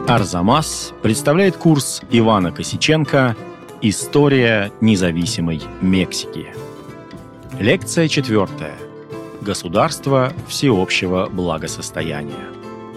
Арзамас представляет курс Ивана Косиченко «История независимой Мексики». Лекция 4. Государство всеобщего благосостояния.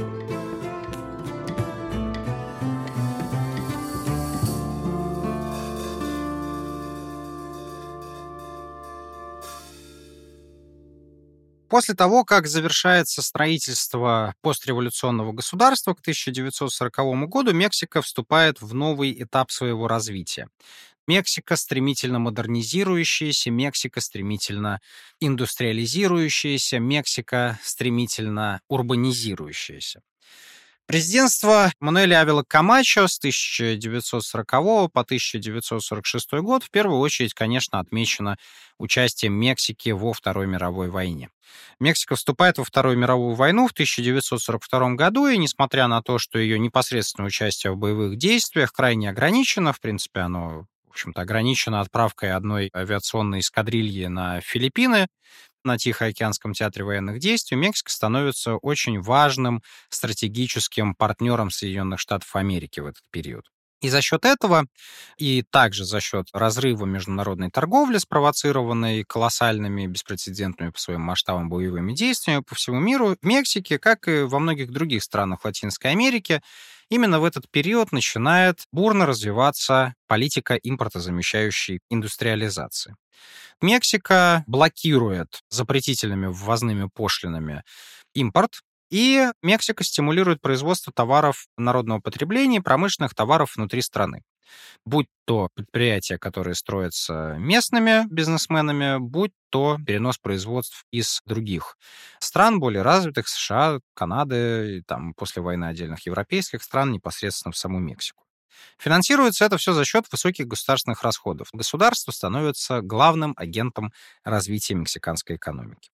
После того, как завершается строительство постреволюционного государства к 1940 году, Мексика вступает в новый этап своего развития. Мексика стремительно модернизирующаяся, Мексика стремительно индустриализирующаяся, Мексика стремительно урбанизирующаяся. Президентство Мануэля Авела Камачо с 1940 по 1946 год в первую очередь, конечно, отмечено участием Мексики во Второй мировой войне. Мексика вступает во Вторую мировую войну в 1942 году, и несмотря на то, что ее непосредственное участие в боевых действиях крайне ограничено, в принципе, оно, в общем-то, ограничено отправкой одной авиационной эскадрильи на Филиппины, на Тихоокеанском театре военных действий, Мексика становится очень важным стратегическим партнером Соединенных Штатов Америки в этот период. И за счет этого, и также за счет разрыва международной торговли, спровоцированной колоссальными, беспрецедентными по своим масштабам боевыми действиями по всему миру, в Мексике, как и во многих других странах Латинской Америки, именно в этот период начинает бурно развиваться политика импортозамещающей индустриализации. Мексика блокирует запретительными ввозными пошлинами импорт, и Мексика стимулирует производство товаров народного потребления и промышленных товаров внутри страны. Будь то предприятия, которые строятся местными бизнесменами, будь то перенос производств из других стран, более развитых, США, Канады, и там, после войны отдельных европейских стран, непосредственно в саму Мексику. Финансируется это все за счет высоких государственных расходов. Государство становится главным агентом развития мексиканской экономики.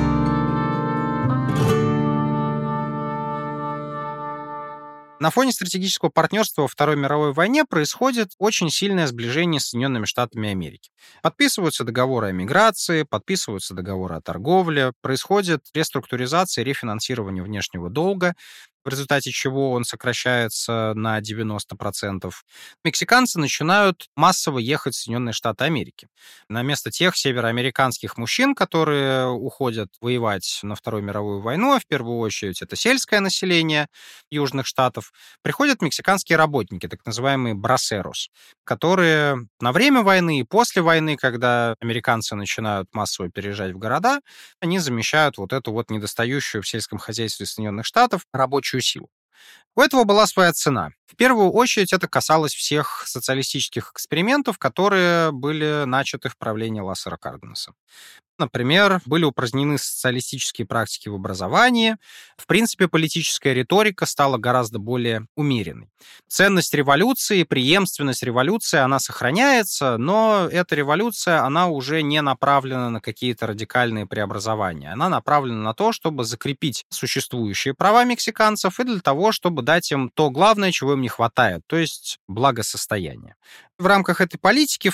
На фоне стратегического партнерства во Второй мировой войне происходит очень сильное сближение с Соединенными Штатами Америки. Подписываются договоры о миграции, подписываются договоры о торговле, происходит реструктуризация и рефинансирование внешнего долга, в результате чего он сокращается на 90%. Мексиканцы начинают массово ехать в Соединенные Штаты Америки. На место тех североамериканских мужчин, которые уходят воевать на Вторую мировую войну, а в первую очередь это сельское население Южных Штатов, приходят мексиканские работники, так называемые брасерос, которые на время войны и после войны, когда американцы начинают массово переезжать в города, они замещают вот эту вот недостающую в сельском хозяйстве Соединенных Штатов рабочую силу. У этого была своя цена. В первую очередь это касалось всех социалистических экспериментов, которые были начаты в правлении Лазара Карденаса. Например, были упразднены социалистические практики в образовании. В принципе, политическая риторика стала гораздо более умеренной. Ценность революции, преемственность революции, она сохраняется, но эта революция, она уже не направлена на какие-то радикальные преобразования. Она направлена на то, чтобы закрепить существующие права мексиканцев и для того, чтобы дать им то главное, чего им не хватает, то есть благосостояние. В рамках этой политики в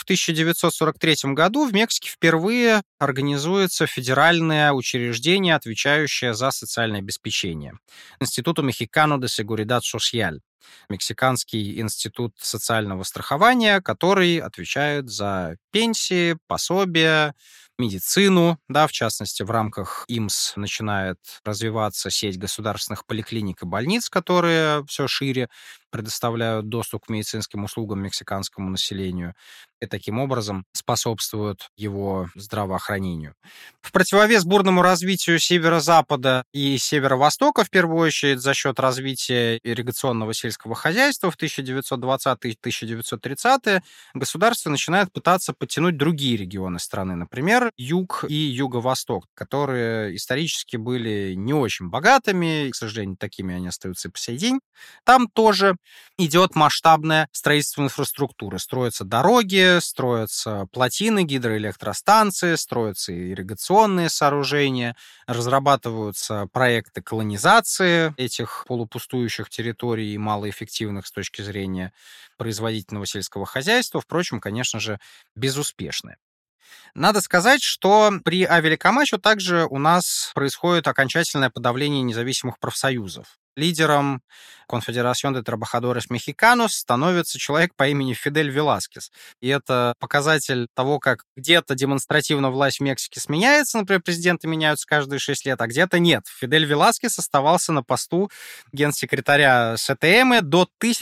1943 году в Мексике впервые организуется федеральное учреждение, отвечающее за социальное обеспечение. Институту Мexicano de Seguridad Social. Мексиканский институт социального страхования, который отвечает за пенсии, пособия, медицину, да, в частности, в рамках ИМС начинает развиваться сеть государственных поликлиник и больниц, которые все шире предоставляют доступ к медицинским услугам мексиканскому населению и таким образом способствуют его здравоохранению. В противовес бурному развитию северо-запада и северо-востока, в первую очередь за счет развития ирригационного сельского хозяйства в 1920-е и 1930-е, государство начинает пытаться подтянуть другие регионы страны, например, юг и юго-восток, которые исторически были не очень богатыми, и, к сожалению, такими они остаются и по сей день. Там тоже идет масштабное строительство инфраструктуры. Строятся дороги, строятся плотины, гидроэлектростанции, строятся ирригационные сооружения, разрабатываются проекты колонизации этих полупустующих территорий и малоэффективных с точки зрения производительного сельского хозяйства, впрочем, конечно же, безуспешные. Надо сказать, что при Авеле Камачо также у нас происходит окончательное подавление независимых профсоюзов. лидером Confederación de Trabajadores Mexicanos становится человек по имени Фидель Веласкес. И это показатель того, как где-то демонстративно власть в Мексике сменяется, например, президенты меняются каждые 6 лет, а где-то нет. Фидель Веласкес оставался на посту генсекретаря СТМ до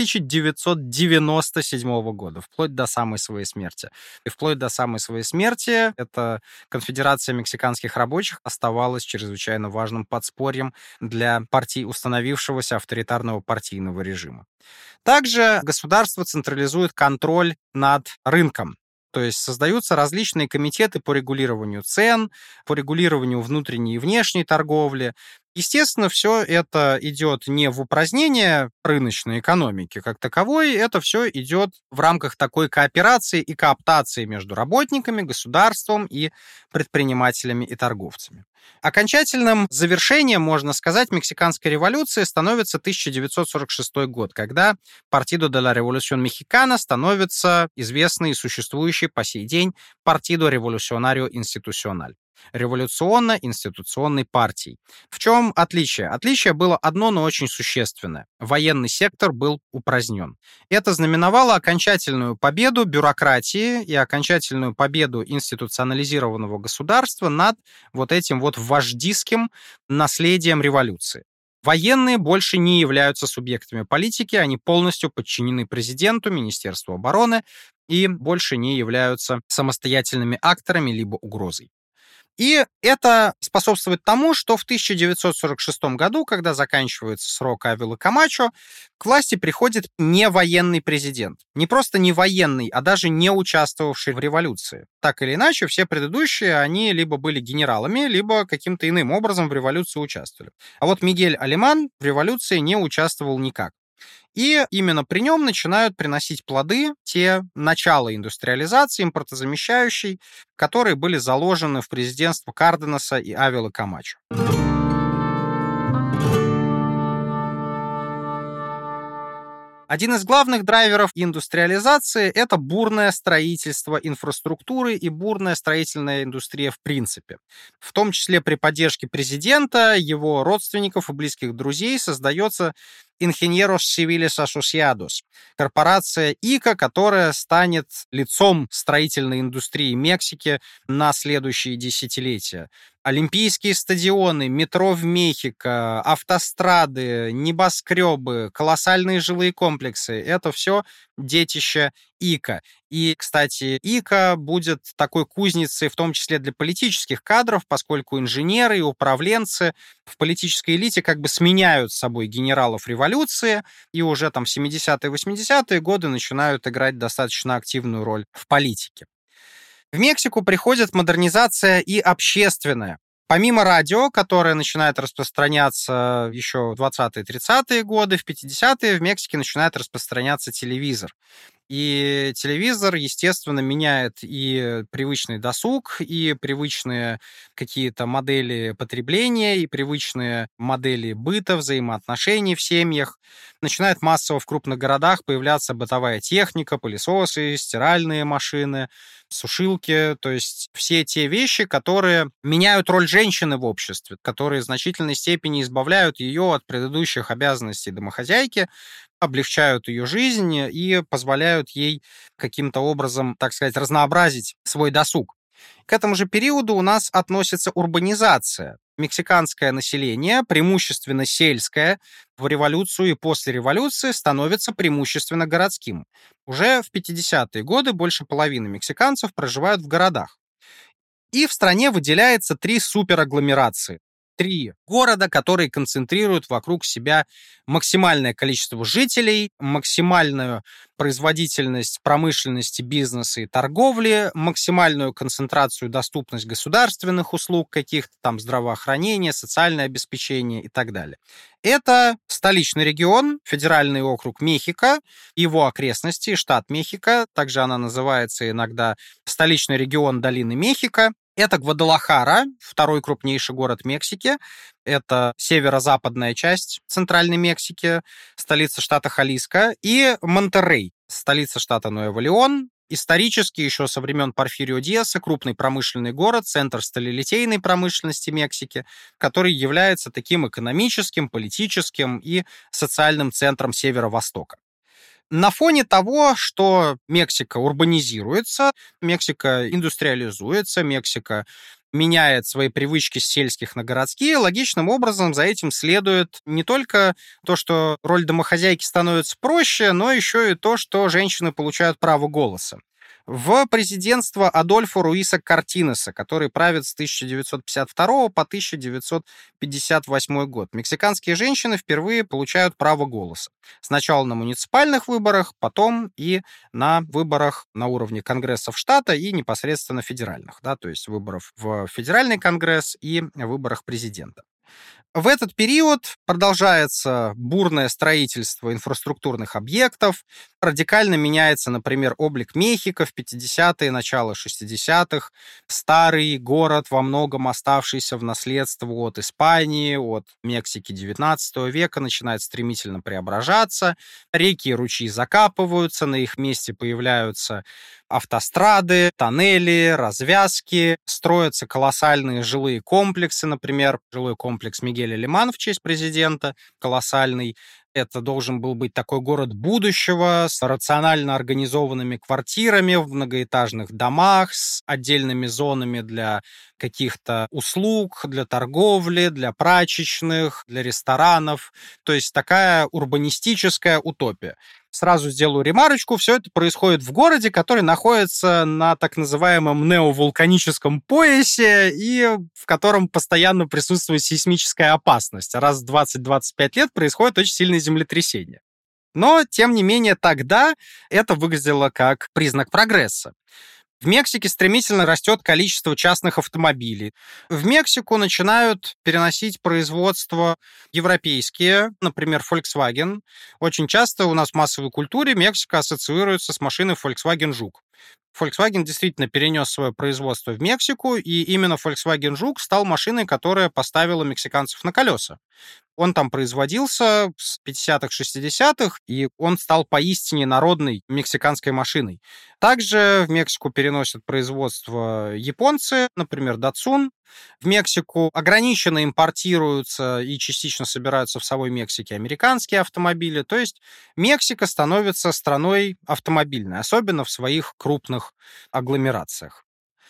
1997 года, вплоть до самой своей смерти. И вплоть до самой своей смерти эта конфедерация мексиканских рабочих оставалась чрезвычайно важным подспорьем для партий установившегося авторитарного партийного режима. Также государство централизует контроль над рынком. То есть создаются различные комитеты по регулированию цен, по регулированию внутренней и внешней торговли. Естественно, все это идет не в упразднение рыночной экономики как таковой, это все идет в рамках такой кооперации и кооптации между работниками, государством и предпринимателями и торговцами. Окончательным завершением, можно сказать, мексиканской революции становится 1946 год, когда Partido de la Revolución Mexicana становится известной и существующей по сей день Partido Revolucionario Institucional. Революционно-институционной партией. В чем отличие? Отличие было одно, но очень существенное. Военный сектор был упразднен. Это знаменовало окончательную победу бюрократии и окончательную победу институционализированного государства над вот этим вот вождистским наследием революции. Военные больше не являются субъектами политики, они полностью подчинены президенту, Министерству обороны и больше не являются самостоятельными акторами либо угрозой. И это способствует тому, что в 1946 году, когда заканчивается срок Авелы Камачо, к власти приходит не военный президент. Не просто не военный, а даже не участвовавший в революции. Так или иначе, все предыдущие, они либо были генералами, либо каким-то иным образом в революции участвовали. А вот Мигель Алеман в революции не участвовал никак. И именно при нем начинают приносить плоды те начала индустриализации, импортозамещающей, которые были заложены в президентство Карденаса и Авелы Камачо. Один из главных драйверов индустриализации – это бурное строительство инфраструктуры и бурная строительная индустрия в принципе. В том числе при поддержке президента, его родственников и близких друзей создается Ingenieros Civiles Asociados, корпорация ИКА, которая станет лицом строительной индустрии Мексики на следующие десятилетия. Олимпийские стадионы, метро в Мехико, автострады, небоскребы, колоссальные жилые комплексы — это все детище ИКА. И, кстати, ИКА будет такой кузницей, в том числе для политических кадров, поскольку инженеры и управленцы в политической элите как бы сменяют собой генералов революции, и уже там в 70-е, 80-е годы начинают играть достаточно активную роль в политике. В Мексику приходит модернизация и общественная. Помимо радио, которое начинает распространяться еще в 20-е-30-е годы, в 50-е в Мексике начинает распространяться телевизор. И телевизор, естественно, меняет и привычный досуг, и привычные какие-то модели потребления, и привычные модели быта, взаимоотношений в семьях. Начинает массово в крупных городах появляться бытовая техника, пылесосы, стиральные машины, сушилки, то есть все те вещи, которые меняют роль женщины в обществе, которые в значительной степени избавляют ее от предыдущих обязанностей домохозяйки, облегчают ее жизнь и позволяют ей каким-то образом, так сказать, разнообразить свой досуг. К этому же периоду у нас относится урбанизация. Мексиканское население, преимущественно сельское, в революцию и после революции становится преимущественно городским. Уже в 50-е годы больше половины мексиканцев проживают в городах. И в стране выделяется 3 суперагломерации. 3 города, которые концентрируют вокруг себя максимальное количество жителей, максимальную производительность промышленности, бизнеса и торговли, максимальную концентрацию, доступность государственных услуг, каких-то там здравоохранения, социальное обеспечение и так далее. Это столичный регион, федеральный округ Мехико, его окрестности, штат Мехико, также она называется иногда столичный регион долины Мехико. Это Гвадалахара, второй крупнейший город Мексики. Это северо-западная часть Центральной Мексики, столица штата Халиско, и Монтеррей, столица штата Нуэво-Леон, Исторически, еще со времен Порфирио Диаса, крупный промышленный город, центр сталелитейной промышленности Мексики, который является таким экономическим, политическим и социальным центром Северо-Востока. На фоне того, что Мексика урбанизируется, Мексика индустриализуется, Мексика меняет свои привычки с сельских на городские, логичным образом за этим следует не только то, что роль домохозяйки становится проще, но еще и то, что женщины получают право голоса. В президентство Адольфо Руиса Кортинеса, который правит с 1952 по 1958 год, мексиканские женщины впервые получают право голоса. Сначала на муниципальных выборах, потом и на выборах на уровне конгрессов штата и непосредственно федеральных, да, то есть выборов в федеральный конгресс и выборах президента. В этот период продолжается бурное строительство инфраструктурных объектов, радикально меняется, например, облик Мехико в 50-е, начало 60-х, старый город, во многом оставшийся в наследство от Испании, от Мексики XIX века, начинает стремительно преображаться, реки и ручьи закапываются, на их месте появляются автострады, тоннели, развязки, строятся колоссальные жилые комплексы, например, жилой комплекс Мигеля Лиман в честь президента, колоссальный. Это должен был быть такой город будущего с рационально организованными квартирами в многоэтажных домах, с отдельными зонами для каких-то услуг, для торговли, для прачечных, для ресторанов. То есть такая урбанистическая утопия. Сразу сделаю ремарочку, все это происходит в городе, который находится на так называемом неовулканическом поясе и в котором постоянно присутствует сейсмическая опасность. Раз в 20-25 лет происходит очень сильное землетрясение. Но, тем не менее, тогда это выглядело как признак прогресса. В Мексике стремительно растет количество частных автомобилей. В Мексику начинают переносить производство европейские, например, Volkswagen. Очень часто у нас в массовой культуре Мексика ассоциируется с машиной Volkswagen Жук. Volkswagen действительно перенес свое производство в Мексику, и именно Volkswagen Жук стал машиной, которая поставила мексиканцев на колеса. Он там производился с 50-х, 60-х, и он стал поистине народной мексиканской машиной. Также в Мексику переносят производство японцы, например, Datsun. В Мексику ограниченно импортируются и частично собираются в самой Мексике американские автомобили. То есть Мексика становится страной автомобильной, особенно в своих крупных агломерациях.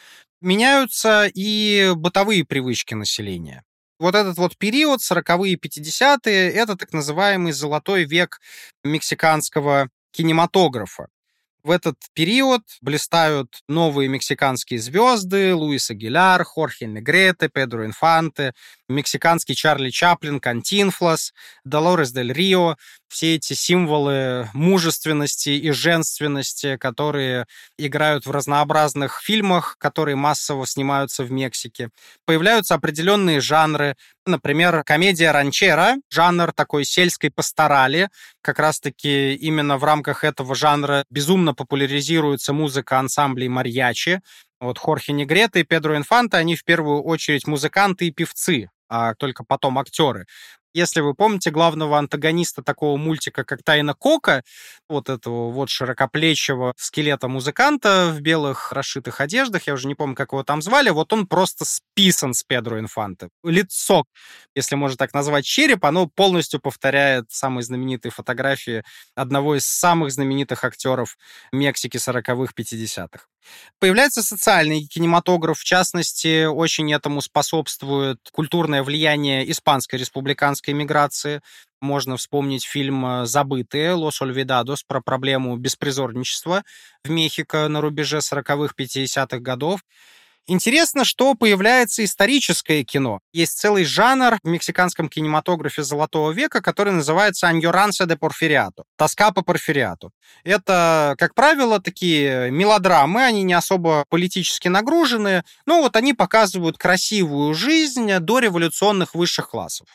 Меняются и бытовые привычки населения. Вот этот вот период, 40-е, 50-е, это так называемый золотой век мексиканского кинематографа. В этот период блистают новые мексиканские звезды: Луис Агиляр, Хорхе Негрете, Педро Инфанте, мексиканский Чарли Чаплин, Кантинфлас, Долорес дель Рио. Все эти символы мужественности и женственности, которые играют в разнообразных фильмах, которые массово снимаются в Мексике. Появляются определенные жанры. Например, комедия ранчера, жанр такой сельской пасторали. Как раз-таки именно в рамках этого жанра безумно популяризируется музыка ансамблей марьячи. Вот Хорхе Негрете и Педро Инфанте, они в первую очередь музыканты и певцы, а только потом актеры. Если вы помните главного антагониста такого мультика, как «Тайна Коко», вот этого вот широкоплечего скелета-музыканта в белых расшитых одеждах, я уже не помню, как его там звали, вот он просто списан с Педро Инфанте. Лицо, если можно так назвать, череп, оно полностью повторяет самые знаменитые фотографии одного из самых знаменитых актеров Мексики 40-х, 50-х. Появляется социальный кинематограф, в частности, очень этому способствует культурное влияние испанской республиканской миграции. Можно вспомнить фильм «Забытые» «Лос Ольвидадос» про проблему беспризорничества в Мехико на рубеже 40-х, 50-х годов. Интересно, что появляется историческое кино. Есть целый жанр в мексиканском кинематографе Золотого века, который называется «Аньоранса де Порфириато» — «Тоска по Порфириату». Это, как правило, такие мелодрамы, они не особо политически нагружены, но вот они показывают красивую жизнь дореволюционных высших классов.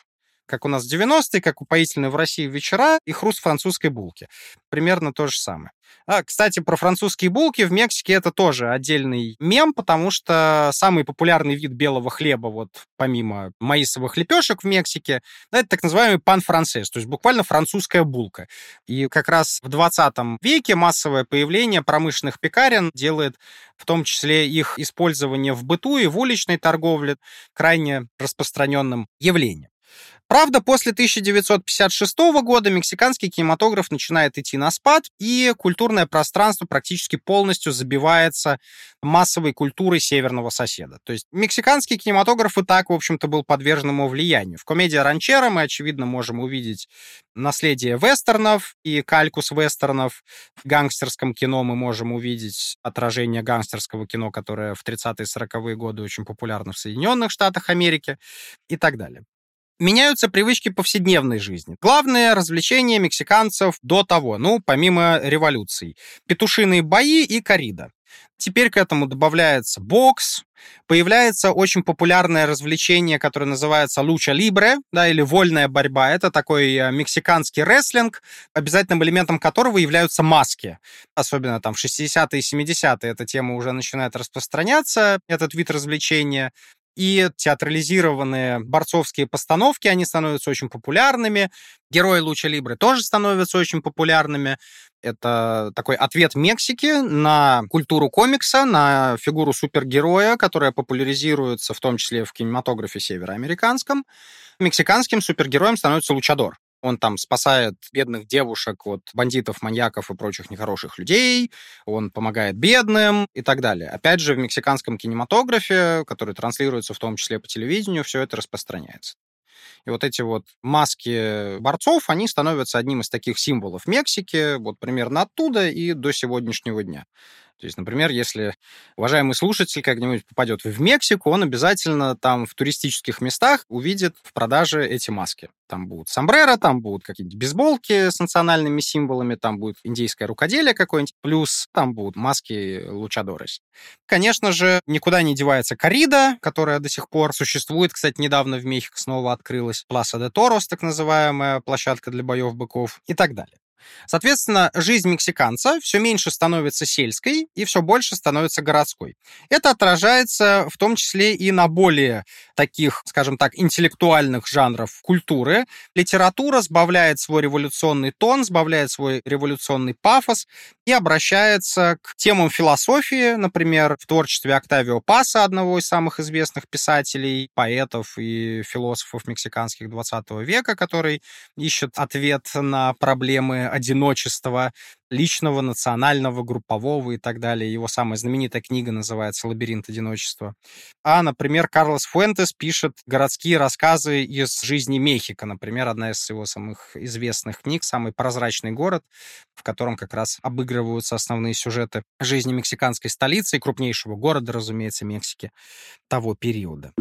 как у нас в 90-е, как упоительные в России вечера и хруст французской булки. Примерно то же самое. Кстати, про французские булки в Мексике это тоже отдельный мем, потому что самый популярный вид белого хлеба, вот помимо маисовых лепешек в Мексике, это так называемый пан франсес, то есть буквально французская булка. И как раз в 20 веке массовое появление промышленных пекарен делает в том числе их использование в быту и в уличной торговле крайне распространенным явлением. Правда, после 1956 года мексиканский кинематограф начинает идти на спад, и культурное пространство практически полностью забивается массовой культурой северного соседа. То есть мексиканский кинематограф и так, в общем-то, был подвержен ему влиянию. В комедии «Ранчера» мы, очевидно, можем увидеть наследие вестернов и кальку с вестернов. В гангстерском кино мы можем увидеть отражение гангстерского кино, которое в 30-е и 40-е годы очень популярно в Соединенных Штатах Америки и так далее. Меняются привычки повседневной жизни. Главное развлечение мексиканцев до того, помимо революций. Петушиные бои и коррида. Теперь к этому добавляется бокс, появляется очень популярное развлечение, которое называется луча либре, или вольная борьба. Это такой мексиканский рестлинг, обязательным элементом которого являются маски. Особенно там в 60-е и 70-е эта тема уже начинает распространяться, этот вид развлечения. И театрализированные борцовские постановки, они становятся очень популярными. Герои луча либре тоже становятся очень популярными. Это такой ответ Мексики на культуру комикса, на фигуру супергероя, которая популяризируется в том числе в кинематографе североамериканском. Мексиканским супергероем становится лучадор. Он там спасает бедных девушек от бандитов, маньяков и прочих нехороших людей, он помогает бедным и так далее. Опять же, в мексиканском кинематографе, который транслируется в том числе по телевидению, все это распространяется. И вот эти вот маски борцов, они становятся одним из таких символов Мексики, вот примерно оттуда и до сегодняшнего дня. То есть, например, если уважаемый слушатель как-нибудь попадет в Мексику, он обязательно там в туристических местах увидит в продаже эти маски. Там будут сомбреро, там будут какие-нибудь бейсболки с национальными символами, там будет индейское рукоделие какое-нибудь, плюс там будут маски лучадорес. Конечно же, никуда не девается коррида, которая до сих пор существует. Кстати, недавно в Мехико снова открылась Пласа де Торос, так называемая площадка для боев быков и так далее. Соответственно, жизнь мексиканца все меньше становится сельской и все больше становится городской. Это отражается в том числе и на более таких, скажем так, интеллектуальных жанров культуры. Литература сбавляет свой революционный тон, сбавляет свой революционный пафос и обращается к темам философии, например, в творчестве Октавио Паса, одного из самых известных писателей, поэтов и философов мексиканских 20 века, который ищет ответ на проблемы одиночества личного, национального, группового и так далее. Его самая знаменитая книга называется «Лабиринт одиночества». А, например, Карлос Фуэнтес пишет городские рассказы из жизни Мехико. Например, одна из его самых известных книг «Самый прозрачный город», в котором как раз обыгрываются основные сюжеты жизни мексиканской столицы и крупнейшего города, разумеется, Мексики того периода.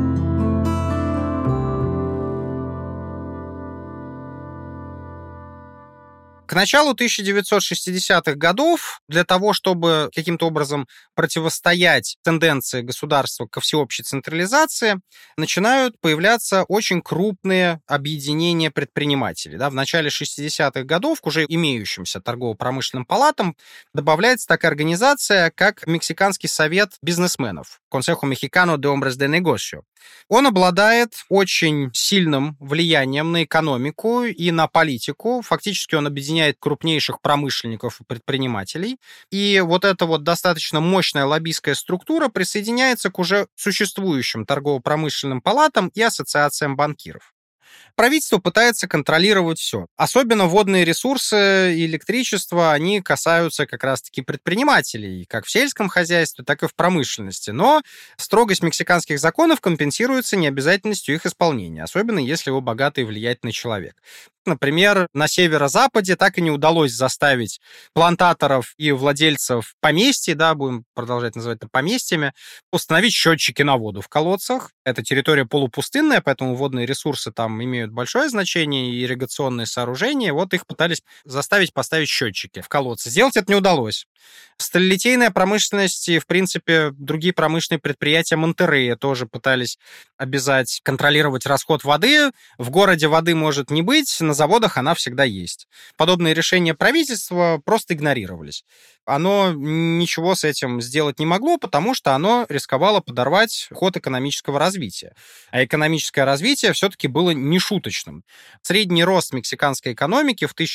К началу 1960-х годов для того, чтобы каким-то образом противостоять тенденции государства ко всеобщей централизации, начинают появляться очень крупные объединения предпринимателей. В начале 60-х годов к уже имеющимся торгово-промышленным палатам добавляется такая организация, как Мексиканский совет бизнесменов, Consejo Mexicano de Hombres de Negocio. Он обладает очень сильным влиянием на экономику и на политику. Фактически он объединяет крупнейших промышленников и предпринимателей. И вот эта вот достаточно мощная лоббистская структура присоединяется к уже существующим торгово-промышленным палатам и ассоциациям банкиров. Правительство пытается контролировать все. Особенно водные ресурсы и электричество, они касаются как раз-таки предпринимателей, как в сельском хозяйстве, так и в промышленности. Но строгость мексиканских законов компенсируется необязательностью их исполнения, особенно если вы богатый и влиятельный человек. Например, на северо-западе так и не удалось заставить плантаторов и владельцев поместьй, будем продолжать называть это поместьями, установить счетчики на воду в колодцах. Это территория полупустынная, поэтому водные ресурсы там имеют имеют большое значение, и ирригационные сооружения, вот их пытались заставить поставить счетчики в колодцы. Сделать это не удалось. Сталелитейная промышленность и, в принципе, другие промышленные предприятия Монтеррея тоже пытались обязать контролировать расход воды. В городе воды может не быть, на заводах она всегда есть. Подобные решения правительства просто игнорировались. Оно ничего с этим сделать не могло, потому что оно рисковало подорвать ход экономического развития. А экономическое развитие все-таки было нешуточным. Средний рост мексиканской экономики в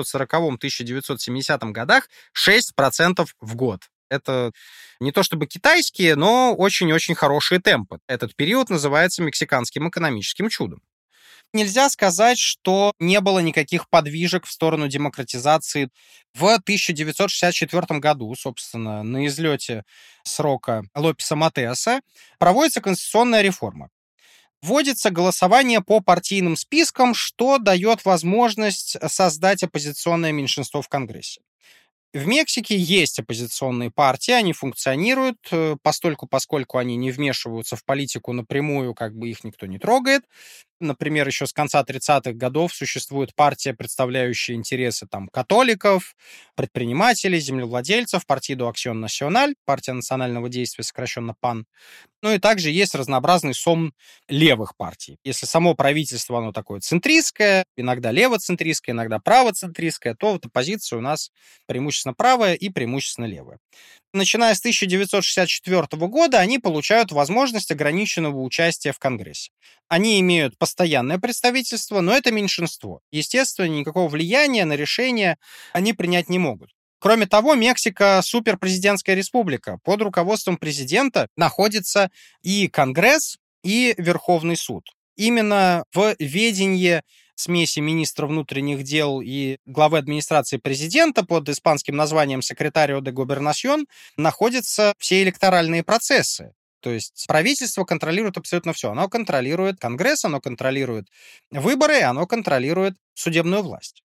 1940-1970 годах 6% в год. Это не то чтобы китайские, но очень-очень хорошие темпы. Этот период называется мексиканским экономическим чудом. Нельзя сказать, что не было никаких подвижек в сторону демократизации. В 1964 году, собственно, на излете срока Лопеса Матеоса, проводится конституционная реформа. Вводится голосование по партийным спискам, что дает возможность создать оппозиционное меньшинство в Конгрессе. В Мексике есть оппозиционные партии, они функционируют, поскольку они не вмешиваются в политику напрямую, как бы их никто не трогает. Например, еще с конца 30-х годов существует партия, представляющая интересы католиков, предпринимателей, землевладельцев, Partido Acción Nacional, партия национального действия, сокращенно ПАН. Ну и также есть разнообразный сон левых партий. Если само правительство, оно такое центристское, иногда левоцентристское, иногда правоцентристское, то вот оппозиция у нас преимущественно правая и преимущественно левая. Начиная с 1964 года они получают возможность ограниченного участия в Конгрессе. Они имеют постоянное представительство, но это меньшинство. Естественно, никакого влияния на решения они принять не могут. Кроме того, Мексика суперпрезидентская республика. Под руководством президента находится и Конгресс, и Верховный суд. Именно в ведении смеси министра внутренних дел и главы администрации президента под испанским названием «Секретарио де Гобернасьон» находятся все электоральные процессы. То есть правительство контролирует абсолютно все. Оно контролирует Конгресс, оно контролирует выборы, оно контролирует судебную власть.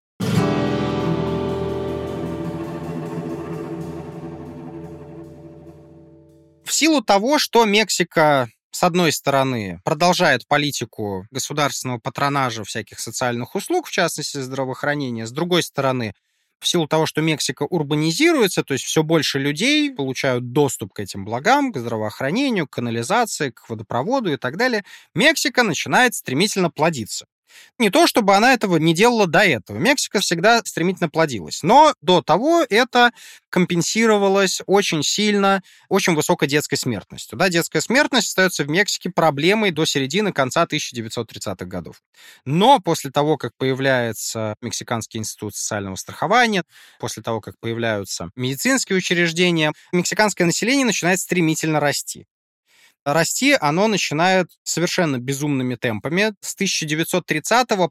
В силу того, что Мексика, с одной стороны, продолжает политику государственного патронажа всяких социальных услуг, в частности, здравоохранения, с другой стороны, в силу того, что Мексика урбанизируется, то есть все больше людей получают доступ к этим благам, к здравоохранению, к канализации, к водопроводу и так далее, Мексика начинает стремительно плодиться. Не то, чтобы она этого не делала до этого. Мексика всегда стремительно плодилась. Но до того это компенсировалось очень сильно, очень высокой детской смертностью. Да, детская смертность остается в Мексике проблемой до середины-конца 1930-х годов. Но после того, как появляется Мексиканский институт социального страхования, после того, как появляются медицинские учреждения, мексиканское население начинает стремительно расти. Расти оно начинает совершенно безумными темпами. С 1930 по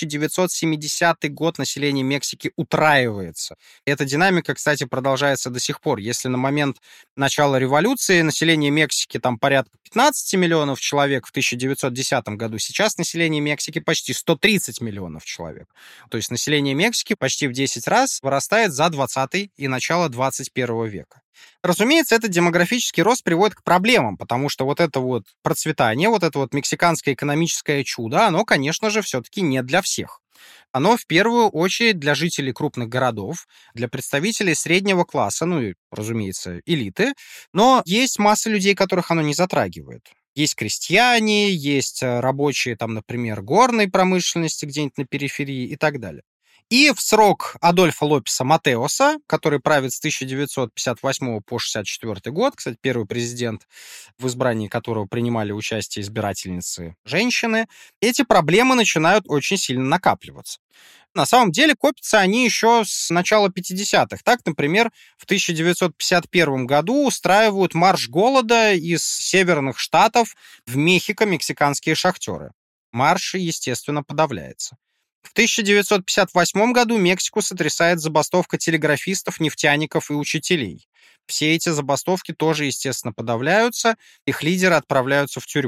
1970 год население Мексики утраивается. Эта динамика, кстати, продолжается до сих пор. Если на момент начала революции население Мексики порядка 15 миллионов человек в 1910 году, сейчас население Мексики почти 130 миллионов человек. То есть население Мексики почти в 10 раз вырастает за 20 и начало 21 века. Разумеется, этот демографический рост приводит к проблемам, потому что вот это вот процветание, вот это вот мексиканское экономическое чудо, оно, конечно же, все-таки не для всех. Оно в первую очередь для жителей крупных городов, для представителей среднего класса, ну и, разумеется, элиты, но есть масса людей, которых оно не затрагивает. Есть крестьяне, есть рабочие, например, горной промышленности где-нибудь на периферии и так далее. И в срок Адольфо Лопеса Матеоса, который правит с 1958 по 1964 год, кстати, первый президент, в избрании которого принимали участие избирательницы женщины, эти проблемы начинают очень сильно накапливаться. На самом деле копятся они еще с начала 50-х. Так, например, в 1951 году устраивают марш голода из северных штатов в Мехико мексиканские шахтеры. Марш, естественно, подавляется. В 1958 году Мексику сотрясает забастовка телеграфистов, нефтяников и учителей. Все эти забастовки тоже, естественно, подавляются, их лидеры отправляются в тюрьму.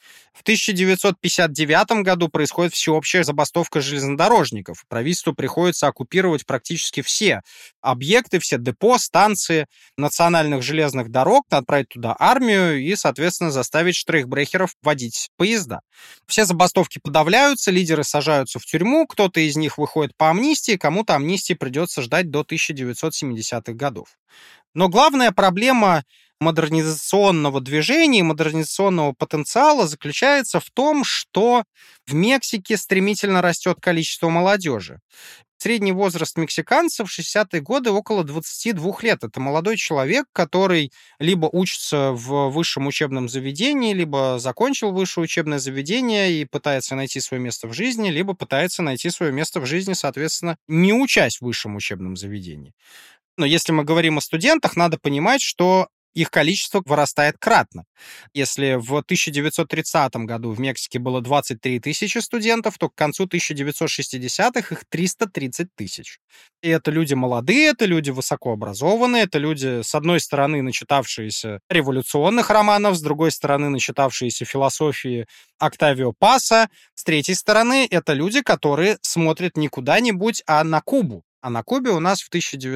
В 1959 году происходит всеобщая забастовка железнодорожников. Правительству приходится оккупировать практически все объекты, все депо, станции национальных железных дорог, отправить туда армию и, соответственно, заставить штрейхбрехеров водить поезда. Все забастовки подавляются, лидеры сажаются в тюрьму, кто-то из них выходит по амнистии, кому-то амнистии придется ждать до 1970-х годов. Но главная проблема модернизационного движения, модернизационного потенциала заключается в том, что в Мексике стремительно растет количество молодежи. Средний возраст мексиканцев в 60-е годы около 22 лет. Это молодой человек, который либо учится в высшем учебном заведении, либо закончил высшее учебное заведение и пытается найти свое место в жизни, либо пытается найти свое место в жизни, соответственно, не учась в высшем учебном заведении. Но если мы говорим о студентах, надо понимать, что их количество вырастает кратно. Если в 1930 году в Мексике было 23 тысячи студентов, то к концу 1960-х их 330 тысяч. И это люди молодые, это люди высокообразованные, это люди, с одной стороны, начитавшиеся революционных романов, с другой стороны, начитавшиеся философии Октавио Паса, с третьей стороны, это люди, которые смотрят не куда-нибудь, а на Кубу. А на Кубе у нас в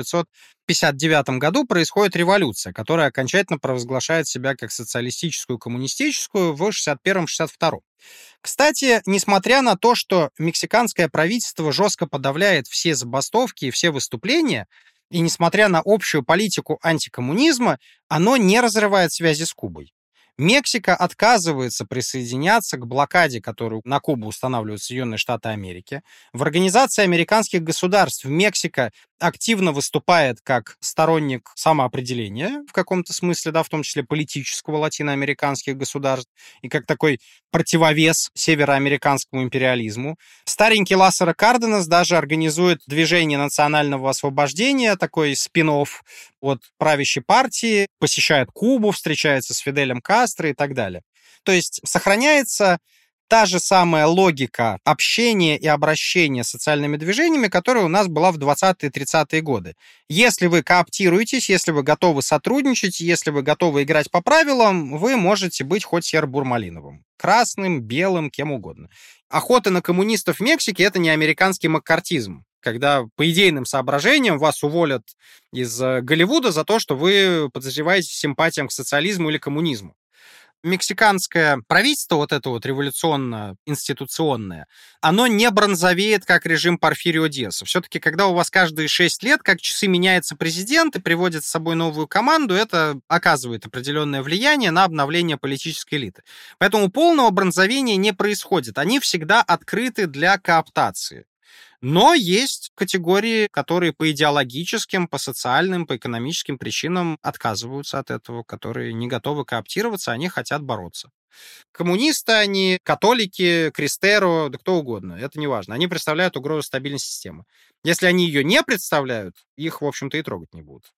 1959 году происходит революция, которая окончательно провозглашает себя как социалистическую, коммунистическую в 1961-1962. Кстати, несмотря на то, что мексиканское правительство жестко подавляет все забастовки и все выступления, и несмотря на общую политику антикоммунизма, оно не разрывает связи с Кубой. Мексика отказывается присоединяться к блокаде, которую на Кубу устанавливают Соединенные Штаты Америки. В Организации американских государств Мексика активно выступает как сторонник самоопределения, в каком-то смысле, да, в том числе политического латиноамериканских государств, и как такой противовес североамериканскому империализму. Старенький Лázaro Кárdenas даже организует движение национального освобождения, такой спин-офф от правящей партии, посещает Кубу, встречается с Фиделем Кастро и так далее. То есть сохраняется та же самая логика общения и обращения с социальными движениями, которая у нас была в 20-е и 30-е годы. Если вы кооптируетесь, если вы готовы сотрудничать, если вы готовы играть по правилам, вы можете быть хоть серо-бурмалиновым. Красным, белым, кем угодно. Охота на коммунистов в Мексике — это не американский маккартизм, когда по идейным соображениям вас уволят из Голливуда за то, что вы подозреваете симпатиям к социализму или коммунизму. Мексиканское правительство, вот это вот революционно-институционное, оно не бронзовеет, как режим Порфирио Диаса. Все-таки, когда у вас каждые 6 лет, как часы, меняется президент и приводит с собой новую команду, это оказывает определенное влияние на обновление политической элиты. Поэтому полного бронзовения не происходит. Они всегда открыты для кооптации. Но есть категории, которые по идеологическим, по социальным, по экономическим причинам отказываются от этого, которые не готовы кооптироваться, они хотят бороться. Коммунисты они, католики, крестеро, да кто угодно, это не важно. Они представляют угрозу стабильной системы. Если они ее не представляют, их, в общем-то, и трогать не будут.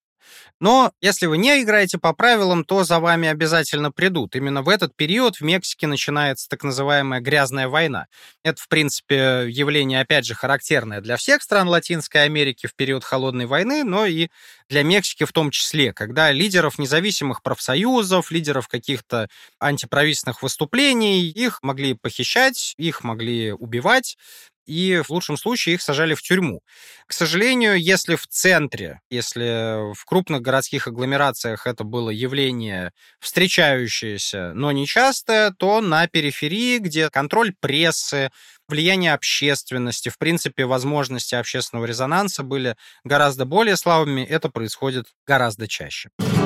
Но если вы не играете по правилам, то за вами обязательно придут. Именно в этот период в Мексике начинается так называемая грязная война. Это, в принципе, явление, опять же, характерное для всех стран Латинской Америки в период Холодной войны, но и для Мексики в том числе, когда лидеров независимых профсоюзов, лидеров каких-то антиправительственных выступлений, их могли похищать, их могли убивать, и в лучшем случае их сажали в тюрьму. К сожалению, если в центре, если в крупных городских агломерациях это было явление встречающееся, но нечастое, то на периферии, где контроль прессы, влияние общественности, в принципе, возможности общественного резонанса были гораздо более слабыми, это происходит гораздо чаще.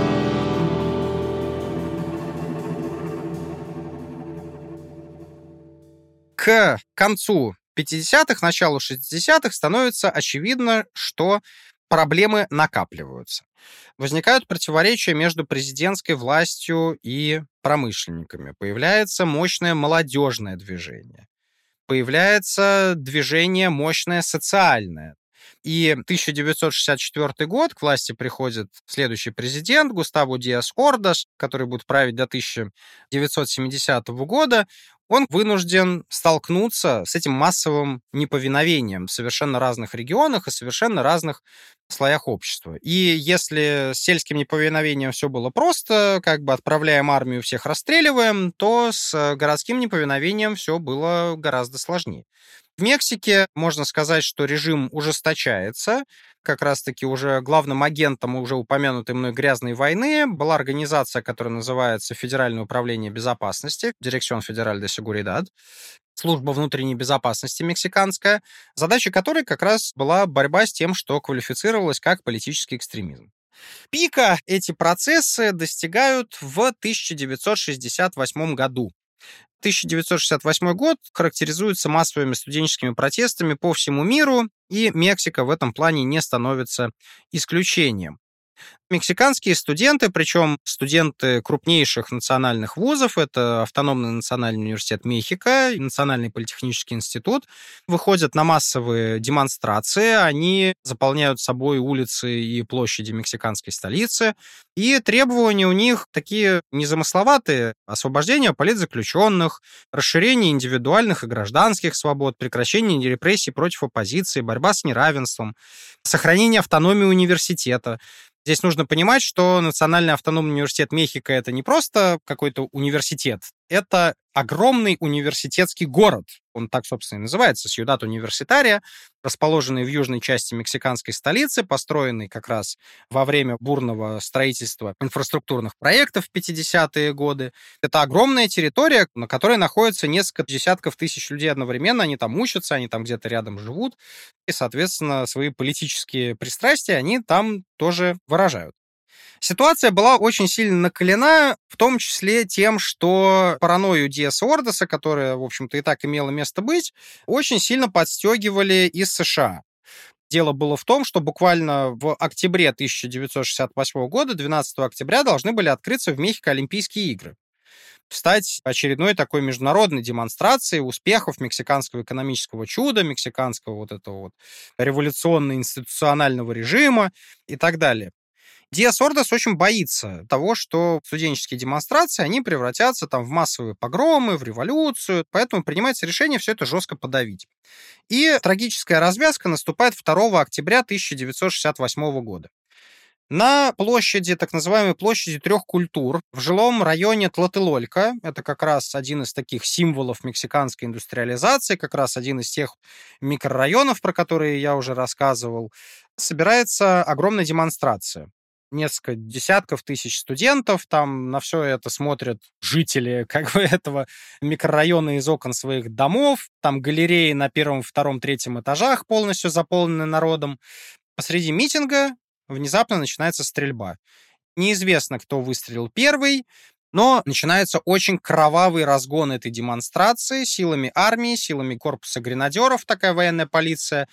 К концу 50-х, началу 60-х становится очевидно, что проблемы накапливаются. Возникают противоречия между президентской властью и промышленниками. Появляется мощное молодежное движение. Появляется движение мощное социальное. И 1964 год, к власти приходит следующий президент Густаво Диас Ордас, который будет править до 1970 года. он вынужден столкнуться с этим массовым неповиновением в совершенно разных регионах и совершенно разных слоях общества. И если с сельским неповиновением все было просто, как бы отправляем армию, всех расстреливаем, то с городским неповиновением все было гораздо сложнее. В Мексике можно сказать, что режим ужесточается. Как раз-таки уже главным агентом уже упомянутой мной грязной войны была организация, которая называется Федеральное управление безопасности, Dirección Federal de Seguridad, служба внутренней безопасности мексиканская, задача которой как раз была борьба с тем, что квалифицировалось как политический экстремизм. Пика эти процессы достигают в 1968 году. 1968 год характеризуется массовыми студенческими протестами по всему миру, и Мексика в этом плане не становится исключением. Мексиканские студенты, причем студенты крупнейших национальных вузов, это Автономный национальный университет Мехико и Национальный политехнический институт, выходят на массовые демонстрации, они заполняют собой улицы и площади мексиканской столицы, и требования у них такие незамысловатые: освобождение политзаключенных, расширение индивидуальных и гражданских свобод, прекращение репрессий против оппозиции, борьба с неравенством, сохранение автономии университета. Здесь нужно понимать, что Национальный автономный университет Мехико — это не просто какой-то университет, это огромный университетский город. Он так, собственно, и называется, Сьюдад Университария, расположенный в южной части мексиканской столицы, построенный как раз во время бурного строительства инфраструктурных проектов в 50-е годы. Это огромная территория, на которой находится несколько десятков тысяч людей одновременно. Они там учатся, они там где-то рядом живут, и, соответственно, свои политические пристрастия они там тоже выражают. Ситуация была очень сильно накалена, в том числе тем, что паранойю Диаса Ордеса, которая, в общем-то, и так имела место быть, очень сильно подстегивали из США. Дело было в том, что буквально в октябре 1968 года, 12 октября, должны были открыться в Мехико Олимпийские игры. Стать очередной такой международной демонстрацией успехов мексиканского экономического чуда, мексиканского вот этого вот революционно-институционального режима и так далее. Диас Ордес очень боится того, что студенческие демонстрации, они превратятся там в массовые погромы, в революцию, поэтому принимается решение все это жестко подавить. И трагическая развязка наступает 2 октября 1968 года. На площади, так называемой площади трех культур, в жилом районе Тлателолька, это как раз один из таких символов мексиканской индустриализации, как раз один из тех микрорайонов, про которые я уже рассказывал, собирается огромная демонстрация. Несколько десятков тысяч студентов, там на все это смотрят жители как бы этого микрорайона из окон своих домов, там галереи на первом, втором, третьем этажах полностью заполнены народом. Посреди митинга внезапно начинается стрельба. Неизвестно, кто выстрелил первый, но начинается очень кровавый разгон этой демонстрации силами армии, силами корпуса гренадеров, такая военная полиция,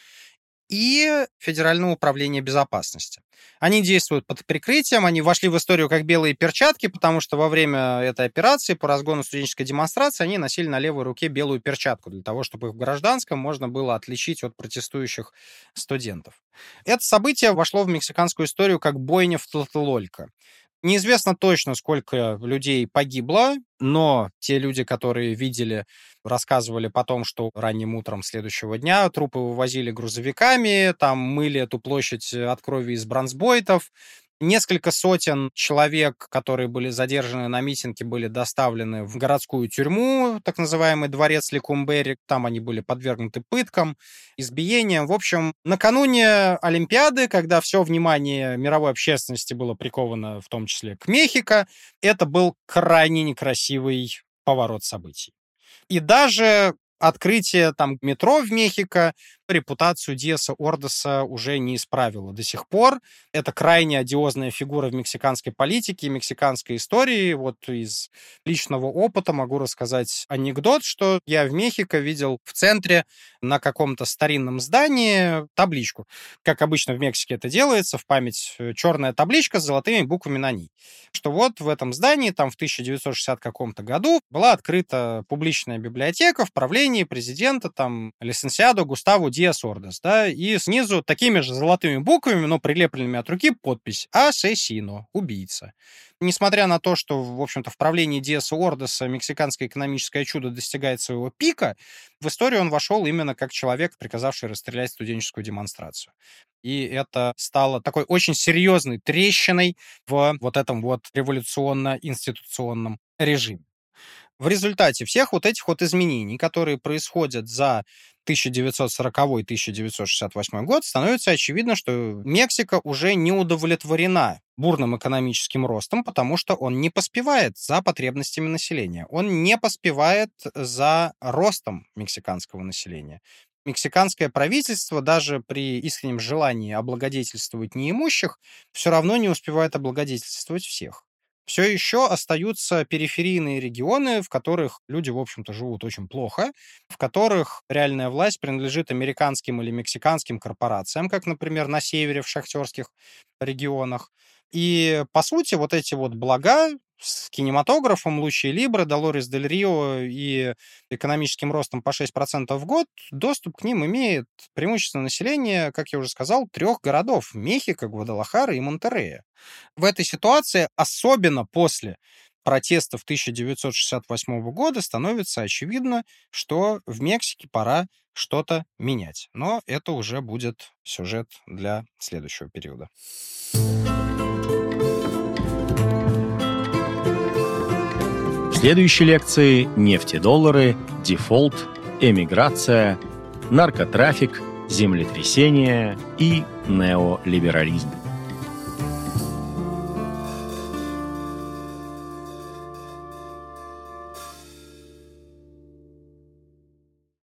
и Федерального управления безопасности. Они действуют под прикрытием, они вошли в историю как белые перчатки, потому что во время этой операции по разгону студенческой демонстрации они носили на левой руке белую перчатку для того, чтобы их в гражданском можно было отличить от протестующих студентов. Это событие вошло в мексиканскую историю как бойня в Тлателолько. Неизвестно точно, сколько людей погибло, но те люди, которые видели, рассказывали потом, что ранним утром следующего дня трупы вывозили грузовиками, там мыли эту площадь от крови из бронзбойтов. Несколько сотен человек, которые были задержаны на митинге, были доставлены в городскую тюрьму, так называемый дворец Лекумбери. Там они были подвергнуты пыткам, избиениям. В общем, накануне Олимпиады, когда все внимание мировой общественности было приковано в том числе к Мехико, это был крайне некрасивый поворот событий. И даже открытие там метро в Мехико репутацию Диаса Ордеса уже не исправило до сих пор. Это крайне одиозная фигура в мексиканской политике, мексиканской истории. Вот из личного опыта могу рассказать анекдот, что я в Мехико видел в центре на каком-то старинном здании табличку. Как обычно в Мексике это делается, в память черная табличка с золотыми буквами на ней. Что вот в этом здании там в 1960 каком-то году была открыта публичная библиотека в правлении президента там лисенсиадо Густаво Диас Ордес, да, и снизу такими же золотыми буквами, но прилепленными от руки подпись «Асесино», убийца. Несмотря на то, что, в общем-то, в правлении Диаса Ордеса мексиканское экономическое чудо достигает своего пика, в историю он вошел именно как человек, приказавший расстрелять студенческую демонстрацию. И это стало такой очень серьезной трещиной в вот этом вот революционно-институционном режиме. В результате всех вот этих вот изменений, которые происходят за 1940-1968 год, становится очевидно, что Мексика уже не удовлетворена бурным экономическим ростом, потому что он не поспевает за потребностями населения. Он не поспевает за ростом мексиканского населения. Мексиканское правительство, даже при искреннем желании облагодетельствовать неимущих, все равно не успевает облагодетельствовать всех. Все еще остаются периферийные регионы, в которых люди, в общем-то, живут очень плохо, в которых реальная власть принадлежит американским или мексиканским корпорациям, как, например, на севере в шахтерских регионах. И, по сути, вот эти вот блага с кинематографом Лучи Либре, Долорес Дель Рио и экономическим ростом по 6% в год, доступ к ним имеет преимущественно население, как я уже сказал, 3 городов – Мехико, Гвадалахара и Монтеррея. В этой ситуации, особенно после протестов 1968 года, становится очевидно, что в Мексике пора что-то менять. Но это уже будет сюжет для следующего периода. В следующей лекции нефтедоллары, дефолт, эмиграция, наркотрафик, землетрясения и неолиберализм.